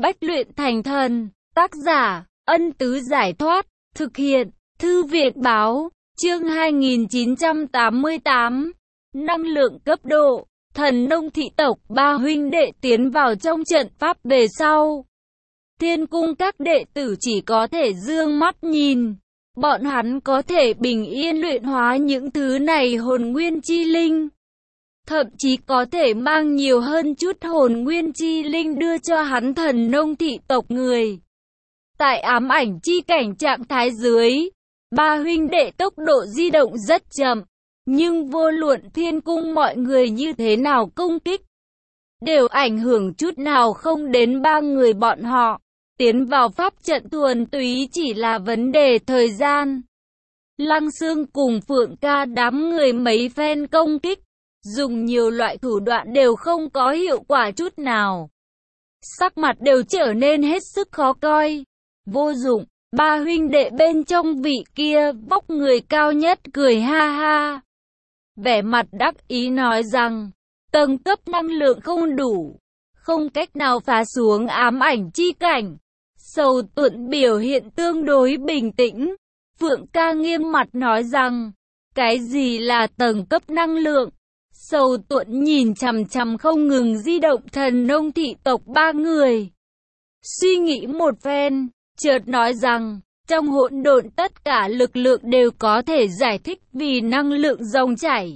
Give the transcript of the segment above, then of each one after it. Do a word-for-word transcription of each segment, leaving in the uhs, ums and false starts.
Bách luyện thành thần. Tác giả, Ân Tứ Giải Thoát. Thực hiện, Thư viện Báo. Chương hai nghìn chín trăm tám mươi tám. Năng lượng cấp độ. Thần nông thị tộc ba huynh đệ tiến vào trong trận pháp về sau. Thiên cung các đệ tử chỉ có thể dương mắt nhìn. Bọn hắn có thể bình yên luyện hóa những thứ này hồn nguyên chi linh. Thậm chí có thể mang nhiều hơn chút hồn nguyên chi linh đưa cho hắn thần nông thị tộc người. Tại ám ảnh chi cảnh trạng thái dưới, ba huynh đệ tốc độ di động rất chậm. Nhưng vô luận thiên cung mọi người như thế nào công kích, đều ảnh hưởng chút nào không đến ba người bọn họ. Tiến vào pháp trận thuần túy chỉ là vấn đề thời gian. Lăng Xương cùng Phượng Ca đám người mấy phen công kích, dùng nhiều loại thủ đoạn đều không có hiệu quả chút nào. Sắc mặt đều trở nên hết sức khó coi. Vô dụng, ba huynh đệ bên trong vị kia vóc người cao nhất cười ha ha. Vẻ mặt đắc ý nói rằng, tầng cấp năng lượng không đủ, không cách nào phá xuống ám ảnh chi cảnh. Sầu Tuận biểu hiện tương đối bình tĩnh. Phượng Ca nghiêm mặt nói rằng, cái gì là tầng cấp năng lượng? Sầu Tuận nhìn chằm chằm không ngừng di động thần nông thị tộc ba người. Suy nghĩ một phen, chợt nói rằng, trong hỗn độn tất cả lực lượng đều có thể giải thích vì năng lượng dòng chảy.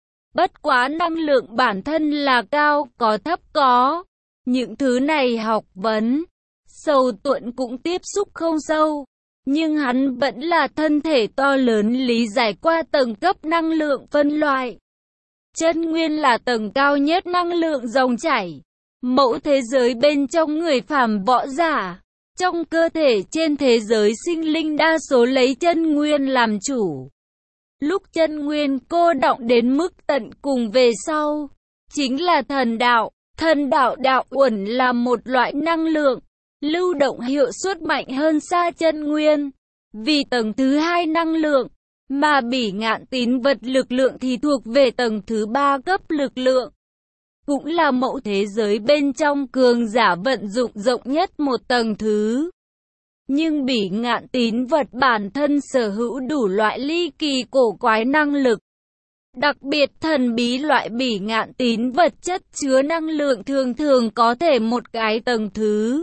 Bất quá năng lượng bản thân là cao, có thấp có. Những thứ này học vấn, Sầu Tuận cũng tiếp xúc không sâu. Nhưng hắn vẫn là thân thể to lớn lý giải qua tầng cấp năng lượng phân loại. Chân nguyên là tầng cao nhất năng lượng dòng chảy. Mẫu thế giới bên trong người phàm võ giả. Trong cơ thể trên thế giới sinh linh đa số lấy chân nguyên làm chủ. Lúc chân nguyên cô đọng đến mức tận cùng về sau, chính là thần đạo. Thần đạo đạo uẩn là một loại năng lượng, lưu động hiệu suất mạnh hơn xa chân nguyên. Vì tầng thứ hai năng lượng, mà Bỉ Ngạn Tín vật lực lượng thì thuộc về tầng thứ ba cấp lực lượng. Cũng là mẫu thế giới bên trong cường giả vận dụng rộng nhất một tầng thứ. Nhưng Bỉ Ngạn Tín vật bản thân sở hữu đủ loại ly kỳ cổ quái năng lực. Đặc biệt thần bí loại Bỉ Ngạn Tín vật chất chứa năng lượng thường thường có thể một cái tầng thứ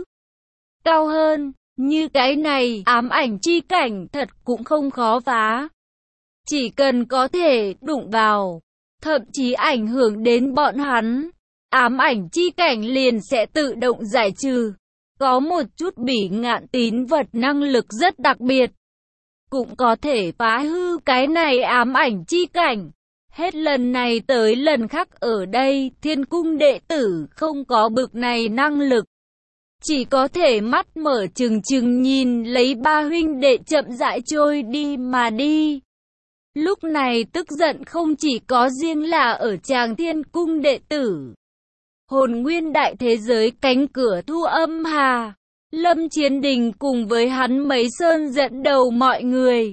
cao hơn. Như cái này, ám ảnh chi cảnh thật cũng không khó phá. Chỉ cần có thể đụng vào, thậm chí ảnh hưởng đến bọn hắn, ám ảnh chi cảnh liền sẽ tự động giải trừ. Có một chút Bỉ Ngạn Tín vật năng lực rất đặc biệt, cũng có thể phá hư cái này ám ảnh chi cảnh. Hết lần này tới lần khác ở đây, thiên cung đệ tử không có bực này năng lực. Chỉ có thể mắt mở trừng trừng nhìn lấy ba huynh đệ chậm rãi trôi đi mà đi. Lúc này tức giận không chỉ có riêng là ở tràng thiên cung đệ tử. Hồn nguyên đại thế giới cánh cửa Thu Âm Hà, Lâm Chiến Đình cùng với hắn mấy sơn dẫn đầu mọi người.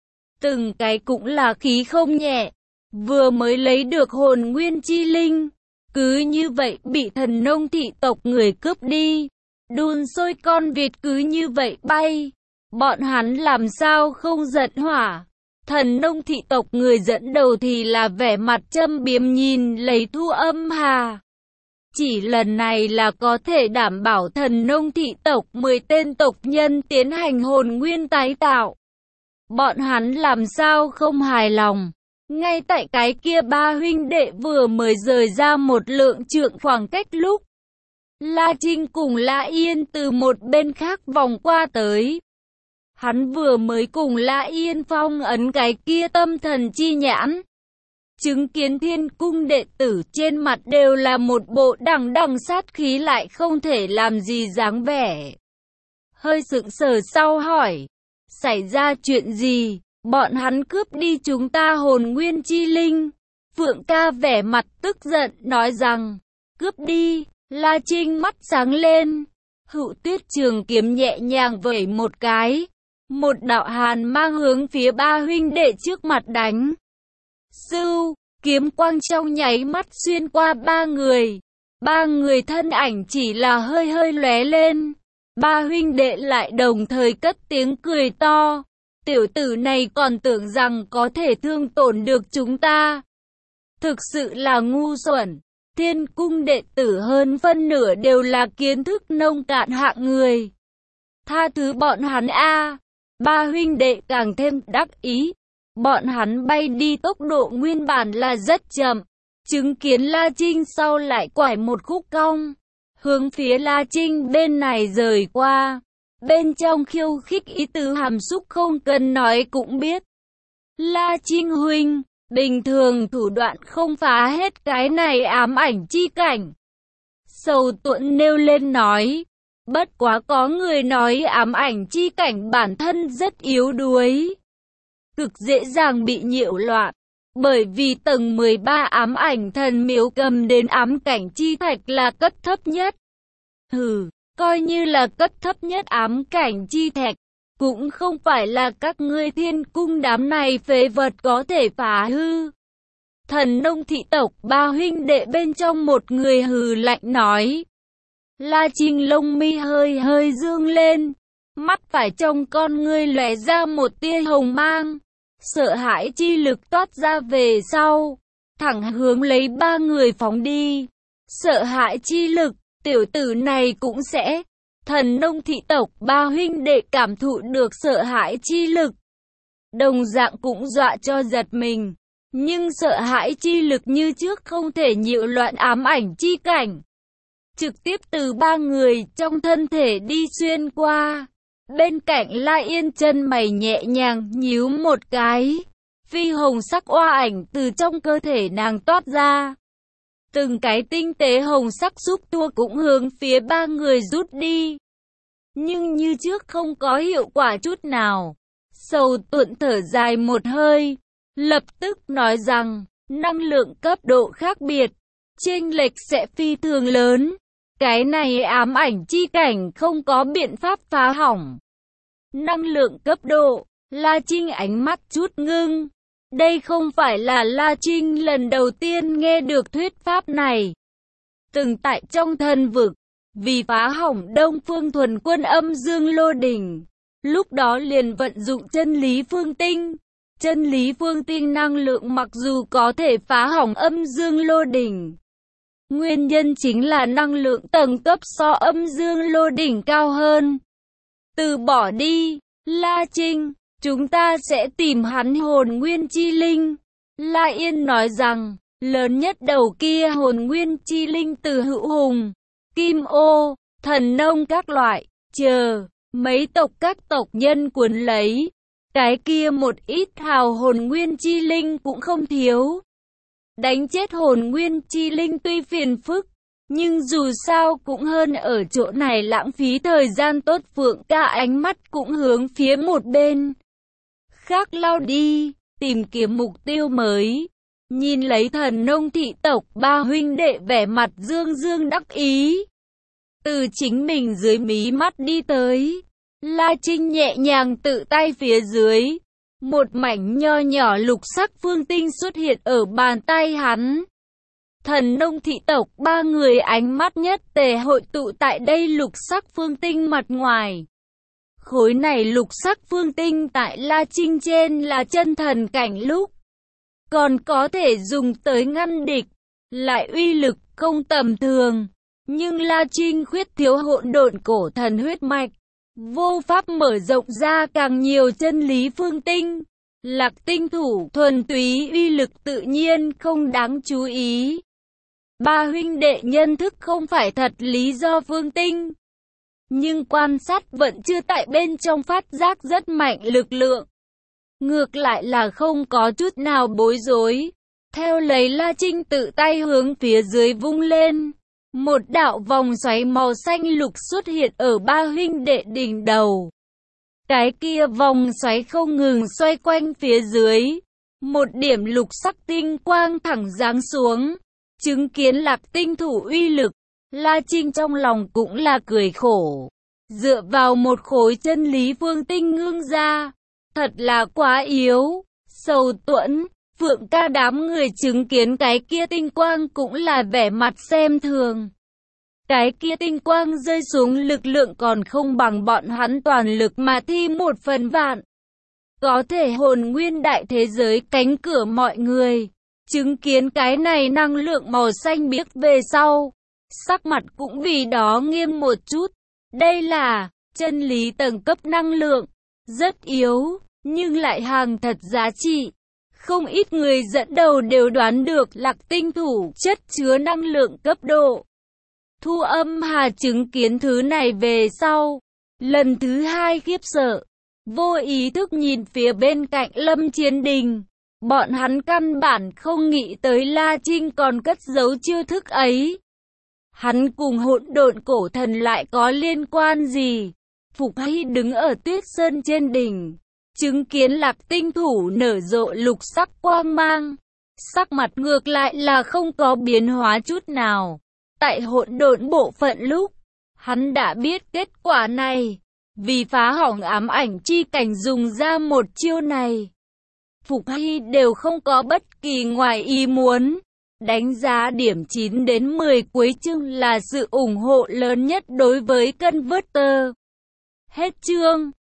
Từng cái cũng là khí không nhẹ, vừa mới lấy được hồn nguyên chi linh. Cứ như vậy bị thần nông thị tộc người cướp đi. Đun sôi con vịt cứ như vậy bay. Bọn hắn làm sao không giận hỏa. Thần nông thị tộc người dẫn đầu thì là vẻ mặt châm biếm nhìn lấy Thu Âm Hà. Chỉ lần này là có thể đảm bảo thần nông thị tộc mười tên tộc nhân tiến hành hồn nguyên tái tạo. Bọn hắn làm sao không hài lòng. Ngay tại cái kia ba huynh đệ vừa mới rời ra một lượng trượng khoảng cách lúc, La Trinh cùng La Yên từ một bên khác vòng qua tới. Hắn vừa mới cùng La Yên phong ấn cái kia tâm thần chi nhãn. Chứng kiến thiên cung đệ tử trên mặt đều là một bộ đằng đằng sát khí lại không thể làm gì dáng vẻ. Hơi sững sờ sau hỏi, xảy ra chuyện gì? Bọn hắn cướp đi chúng ta hồn nguyên chi linh. Phượng Ca vẻ mặt tức giận nói rằng, cướp đi. La Trinh mắt sáng lên, Hữu Tuyết trường kiếm nhẹ nhàng vẩy một cái, một đạo hàn mang hướng phía ba huynh đệ trước mặt đánh. Sưu, kiếm quang trong nháy mắt xuyên qua ba người. Ba người thân ảnh chỉ là hơi hơi lóe lên. Ba huynh đệ lại đồng thời cất tiếng cười to. Tiểu tử này còn tưởng rằng có thể thương tổn được chúng ta. Thực sự là ngu xuẩn. Thiên cung đệ tử hơn phân nửa đều là kiến thức nông cạn hạng người. Tha thứ bọn hắn a. Ba huynh đệ càng thêm đắc ý. Bọn hắn bay đi tốc độ nguyên bản là rất chậm. Chứng kiến La Trinh sau lại quải một khúc cong. Hướng phía La Trinh bên này rời qua. Bên trong khiêu khích ý tứ hàm xúc không cần nói cũng biết. La Trinh huynh, bình thường thủ đoạn không phá hết cái này ám ảnh chi cảnh. Sầu Tuẫn nêu lên nói. Bất quá có người nói ám ảnh chi cảnh bản thân rất yếu đuối. Cực dễ dàng bị nhiễu loạn. Bởi vì tầng mười ba ám ảnh thần miếu cầm đến ám cảnh chi thạch là cấp thấp nhất. Hừ, coi như là cấp thấp nhất ám cảnh chi thạch, cũng không phải là các ngươi thiên cung đám này phế vật có thể phá hư. Thần nông thị tộc ba huynh đệ bên trong một người hừ lạnh nói. La Trinh lông mi hơi hơi dương lên, mắt phải trong con ngươi lóe ra một tia hồng mang. Sợ hãi chi lực toát ra về sau, thẳng hướng lấy ba người phóng đi. Sợ hãi chi lực, tiểu tử này cũng sẽ. Thần nông thị tộc ba huynh đệ cảm thụ được sợ hãi chi lực. Đồng dạng cũng dọa cho giật mình. Nhưng sợ hãi chi lực như trước không thể nhiễu loạn ám ảnh chi cảnh. Trực tiếp từ ba người trong thân thể đi xuyên qua. Bên cạnh La Yên chân mày nhẹ nhàng nhíu một cái. Phi hồng sắc oa ảnh từ trong cơ thể nàng toát ra. Từng cái tinh tế hồng sắc xúc tua cũng hướng phía ba người rút đi. Nhưng như trước không có hiệu quả chút nào. Sầu Tuẫn thở dài một hơi. Lập tức nói rằng, năng lượng cấp độ khác biệt. Chênh lệch sẽ phi thường lớn. Cái này ám ảnh chi cảnh không có biện pháp phá hỏng. Năng lượng cấp độ, La Trinh ánh mắt chút ngưng. Đây không phải là La Trinh lần đầu tiên nghe được thuyết pháp này. Từng tại trong thần vực, vì phá hỏng Đông Phương Thuần Quân âm dương lô đỉnh. Lúc đó liền vận dụng chân lý phương tinh. Chân lý phương tinh năng lượng mặc dù có thể phá hỏng âm dương lô đỉnh. Nguyên nhân chính là năng lượng tầng cấp so âm dương lô đỉnh cao hơn. Từ bỏ đi, La Trinh, chúng ta sẽ tìm hắn hồn nguyên chi linh. La Yên nói rằng, lớn nhất đầu kia hồn nguyên chi linh từ Hữu Hùng, Kim Ô, Thần Nông các loại, chờ, mấy tộc các tộc nhân cuốn lấy. Cái kia một ít hào hồn nguyên chi linh cũng không thiếu. Đánh chết hồn nguyên chi linh tuy phiền phức, nhưng dù sao cũng hơn ở chỗ này lãng phí thời gian tốt. Phượng ca ánh mắt cũng hướng phía một bên khác lao đi, tìm kiếm mục tiêu mới. Nhìn lấy thần nông thị tộc ba huynh đệ vẻ mặt dương dương đắc ý. Từ chính mình dưới mí mắt đi tới. La Trinh nhẹ nhàng tự tay phía dưới. Một mảnh nho nhỏ lục sắc phương tinh xuất hiện ở bàn tay hắn. Thần nông thị tộc ba người ánh mắt nhất tề hội tụ tại đây lục sắc phương tinh mặt ngoài. Khối này lục sắc phương tinh tại La Trinh trên là chân thần cảnh lúc. Còn có thể dùng tới ngăn địch, lại uy lực không tầm thường. Nhưng La Trinh khuyết thiếu hỗn độn cổ thần huyết mạch. Vô pháp mở rộng ra càng nhiều chân lý phương tinh. Lạc tinh thủ thuần túy uy lực tự nhiên không đáng chú ý. Ba huynh đệ nhân thức không phải thật lý do phương tinh. Nhưng quan sát vẫn chưa tại bên trong phát giác rất mạnh lực lượng. Ngược lại là không có chút nào bối rối. Theo lấy La Trinh tự tay hướng phía dưới vung lên. Một đạo vòng xoáy màu xanh lục xuất hiện ở ba huynh đệ đỉnh đầu. Cái kia vòng xoáy không ngừng xoay quanh phía dưới. Một điểm lục sắc tinh quang thẳng giáng xuống. Chứng kiến Lạc tinh thủ uy lực, La Trinh trong lòng cũng là cười khổ. Dựa vào một khối chân lý phương tinh ngưng ra, thật là quá yếu. Sầu Tuẫn, Phượng ca đám người chứng kiến cái kia tinh quang cũng là vẻ mặt xem thường. Cái kia tinh quang rơi xuống lực lượng còn không bằng bọn hắn toàn lực mà thi một phần vạn. Có thể hồn nguyên đại thế giới cánh cửa mọi người. Chứng kiến cái này năng lượng màu xanh biếc về sau. Sắc mặt cũng vì đó nghiêm một chút. Đây là chân lý tầng cấp năng lượng. Rất yếu, nhưng lại hàng thật giá trị. Không ít người dẫn đầu đều đoán được Lạc Tinh thủ chất chứa năng lượng cấp độ. Thu Âm Hà chứng kiến thứ này về sau. Lần thứ hai khiếp sợ. Vô ý thức nhìn phía bên cạnh Lâm Chiến Đình. Bọn hắn căn bản không nghĩ tới La Trinh còn cất giấu chiêu thức ấy. Hắn cùng hỗn độn cổ thần lại có liên quan gì? Phục Hy đứng ở Tuyết Sơn trên đỉnh. Chứng kiến Lạc Tinh thủ nở rộ lục sắc quang mang. Sắc mặt ngược lại là không có biến hóa chút nào. Tại hỗn độn bộ phận lúc, hắn đã biết kết quả này. Vì phá hỏng ám ảnh chi cảnh dùng ra một chiêu này. Phục Hy đều không có bất kỳ ngoài ý muốn. Đánh giá điểm chín đến mười cuối chương là sự ủng hộ lớn nhất đối với Converter. Hết chương.